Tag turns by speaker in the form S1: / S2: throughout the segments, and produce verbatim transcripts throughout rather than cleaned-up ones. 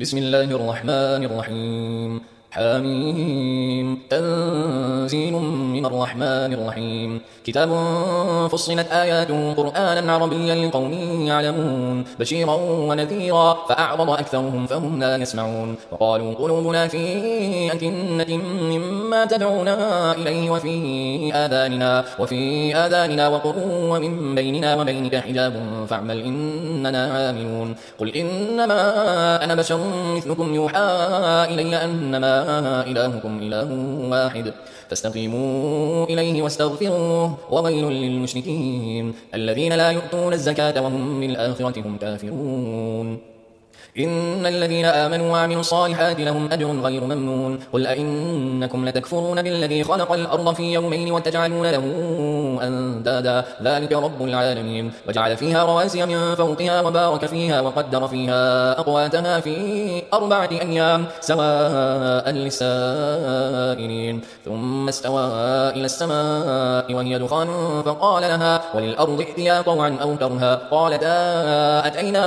S1: بسم الله الرحمن الرحيم. حميم. تنزيل من الرحمن الرحيم. كتاب فصلت آياته قرآنا عربيا لقوم يعلمون بشيرا ونذيرا فأعرض أكثرهم فهم لا يسمعون وقالوا قلوبنا في أكنة مما تدعونا إليه وفي آذاننا وفي آذاننا وقر ومن بيننا وبينك حجاب فاعمل إننا عاملون. قل إنما أنا بشر مثلكم يوحى إلي أنما إلهكم إله واحد فاستقيموا إليه واستغفروه وويل للمشركين الذين لا يؤتون الزكاة وهم بالآخرة هم كافرون. إن الذين آمنوا وعملوا الصالحات لهم أجر غير ممنون. قل أئنكم لتكفرون بالذي خلق الأرض في يومين وتجعلون له أندادا ذلك رب العالمين. وجعل فيها رواسي من فوقها وبارك فيها وقدر فيها أقواتها في أربعة أيام سواء للسائلين ثم استوى إلى السماء وهي دخان فقال لها وللأرض ائتيا طوعا أو كرها قالتا أتينا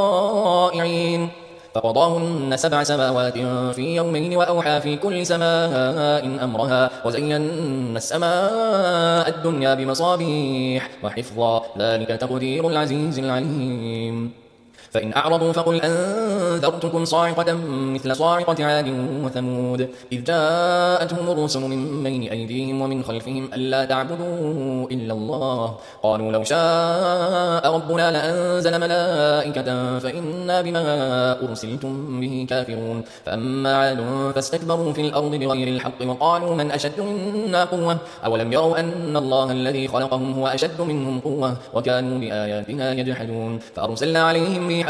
S1: طائعين فقضاهن سبع سماوات في يومين وأوحى في كل سماء أمرها وزينا السماء الدنيا بمصابيح وحفظا ذلك تقدير العزيز العليم. فإن أعرضوا فقل أنذرتكم صاعقة مثل صاعقة عاد وثمود إذ جاءتهم الرسل من بين أيديهم ومن خلفهم ألا تعبدوا إلا الله قالوا لو شاء ربنا لأنزل ملائكة فإنا بما أرسلتم به كافرون. فأما عاد فاستكبروا في الأرض بغير الحق وقالوا من أشد منا قوة أولم يروا أن الله الذي خلقهم هو أشد منهم قوة وكانوا بآياتنا يجحدون. فأرسلنا عليهم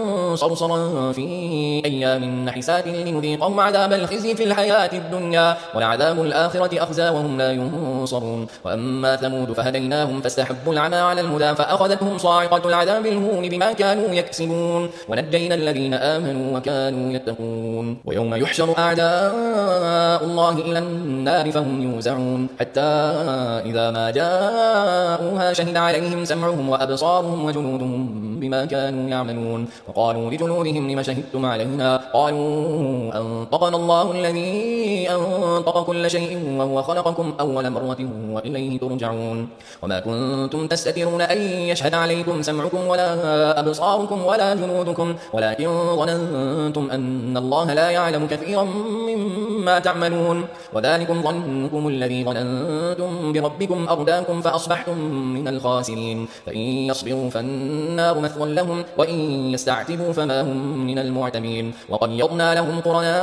S1: صرصرا في أيام نحسات لنذيقهم عذاب الخزي في الحياة الدنيا ولعذاب الآخرة أخزى وهم لا ينصرون. وأما ثمود فهديناهم فاستحبوا العمى على الهدى فأخذتهم صاعقة العذاب الهون بما كانوا يكسبون ونجينا الذين آمنوا وكانوا يتقون. ويوم يحشر أعداء الله إلى النار فهم يوزعون حتى إذا ما جاءوها شهد عليهم سمعهم وأبصارهم وجلودهم بما كانوا يعملون وقالوا لجلودهم لم شهدتم علينا قالوا أنطقنا الله الذي أنطق كل شيء وهو خلقكم أول مرة وإليه ترجعون. وما كنتم تستترون أن يشهد عليكم سمعكم ولا أبصاركم ولا جلودكم ولكن ظننتم أن الله لا يعلم كثيرا مما تعملون وذلكم ظنكم الذي ظننتم بربكم أرداكم فأصبحتم من الخاسرين. فإن يصبروا فالنار مثوى لهم وإن يستعتبوا فما هم من المعتبين. وقيضنا لهم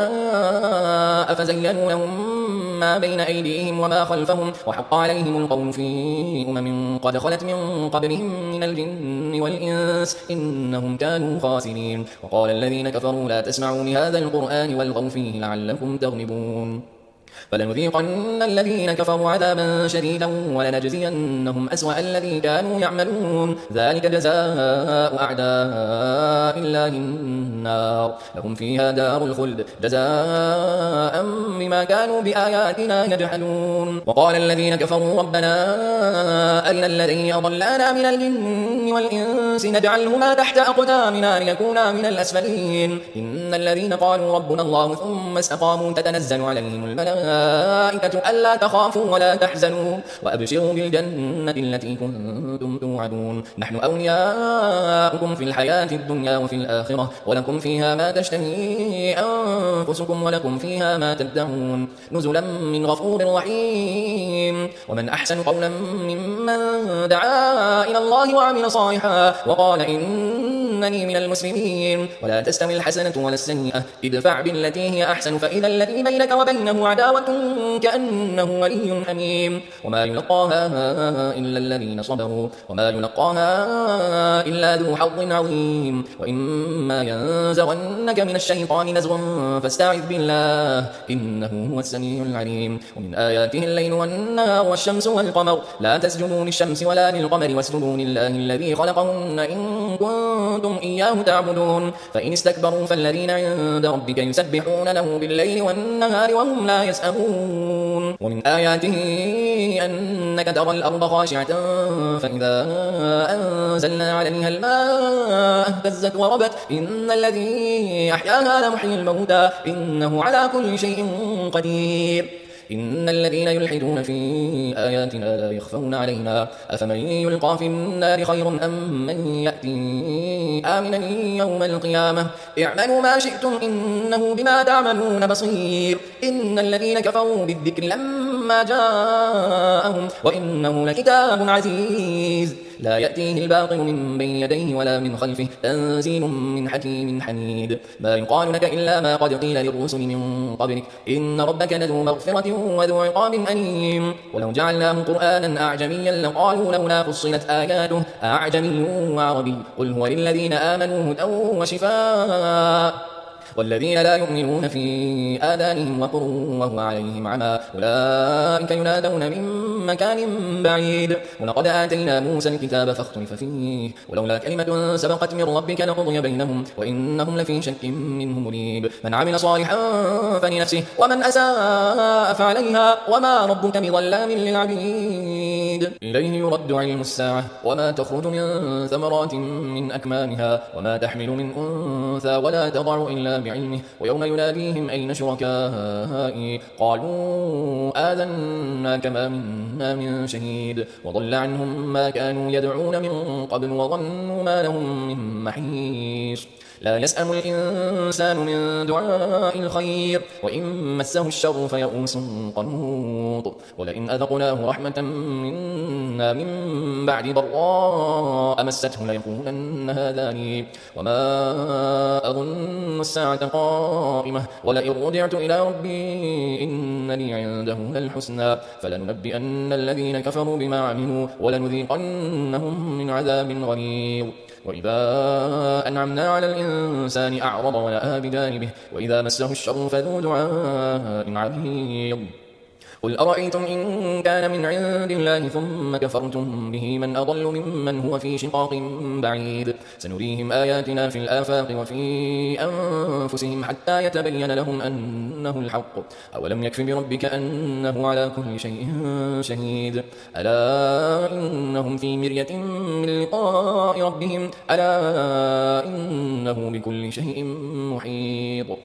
S1: قرناء فزينوا لهم ما بين أيديهم وما خلفهم وحق عليهم القول في أمم قد خلت من قبلهم من الجن والإنس إنهم كانوا خاسرين. وقال الذين كفروا لا تسمعوا لهذا القرآن والغوا فيه لعلكم تغلبون. فلنذيقن الذين كفروا عذابا شديدا ولنجزينهم أسوأ الذي كانوا يعملون ذلك جزاء أعداء الله النار لهم فيها دار الخلد جزاء بما كانوا بآياتنا يجحدون. وقال الذين كفروا ربنا أرنا الذين أضلانا من الجن والإنس نجعلهما تحت أقدامنا ليكونا من الأسفلين. إن الذين قالوا ربنا الله ثم استقاموا تتنزل عليهم الملائكة ألا تخافوا ولا تحزنوا وأبشروا بالجنة التي كنتم توعدون نحن أولياؤكم في الحياة الدنيا وفي الآخرة ولكم فيها ما تشتهي أنفسكم ولكم فيها ما تدعون نزلا من غفور رحيم. ومن أحسن قولا ممن دعا إلى الله وعمل صالحا وقال إنني من المسلمين. ولا تستوي الحسنة ولا السيئة ادفع بالتي هي أحسن فإذا الذي بينك وبينه عداوة كأنه ولي حميم. وما يلقاها إلا الذين صبروا وما يلقاها إلا ذو حظ عظيم. وإما ينزغنك من الشيطان نزغ فاستعذ بالله إنه هو السميع العليم. ومن آياته الليل والنهار والشمس والقمر لا تسجدوا للشمس ولا للقمر واسجدوا لله الذي خلقهن إن كنتم كنتم إياه تعبدون فإن استكبروا فالذين عند ربك يسبحون له بالليل والنهار وهم لا يسأمون ومن آياته أنك ترى الأرض خاشعة فإذا أنزلنا عليها الماء اهتزت وربت إن الذي أحياها لمحيي الموتى إنه على كل شيء قدير إن الذين يلحدون في آياتنا لا يخفون علينا أفمن يلقى في النار خير أم من يأتي آمنا يوم القيامة اعملوا ما شئتم إنه بما تعملون بصير إن الذين كفروا بالذكر لما جاءهم وإنه لكتاب عزيز لا يأتيه الباطل من بين يديه ولا من خلفه تنزيل من حكيم حميد ما يقال لك إلا ما قد قيل للرسل من قبلك إن ربك لذو مغفرة وذو عقاب أليم ولو جعلناه قرآنا أعجميا لقالوا لولا فصلت آياته أعجمي وعربي قل هو للذين آمنوا هدى وشفاء والذين لا يؤمنون في آذانهم وقر وهو عليهم عمى أولئك ينادون من مكان بعيد ولقد آتينا موسى الكتاب فاختلف فيه ولولا كلمة سبقت من ربك لقضي بينهم وإنهم لفي شك منه مريب من عمل صالحا فلنفسه ومن أساء فعليها وما ربك بظلام للعبيد إليه يرد علم الساعة وما تخرج من ثمرات من أكمامها وما تحمل من أنثى ولا تضع إلا بعلمه ويوم يناديهم أين شركائي قالوا آذنا كما منا من شهيد وضل عنهم ما كانوا يدعون من قبل وظنوا ما لهم من محيص لا يسأم الإنسان من دعاء الخير وإن مسه الشر فيئوس قنوط ولئن أذقناه رحمة منا من بعد ضراء مسته ليقولن هذا لي وما أظن الساعة قائمة ولئن رجعت إلى ربي إن لي عنده للحسنى فلننبئن الذين كفروا بما عملوا ولنذيقنهم من عذاب غليظ وإذا أنعمنا على الإنسان أعرض ونأى بجانبه وإذا مسه الشر فذو دعاء عريض قل أرأيتم إن كان من عند الله ثم كفرتم به من أضل ممن هو في شقاق بعيد سنريهم آياتنا في الآفاق وفي أنفسهم حتى يتبين لهم أنه الحق أولم يكف بربك أنه على كل شيء شهيد ألا إنهم في مرية من لقاء ربهم ألا إنه بكل شيء محيط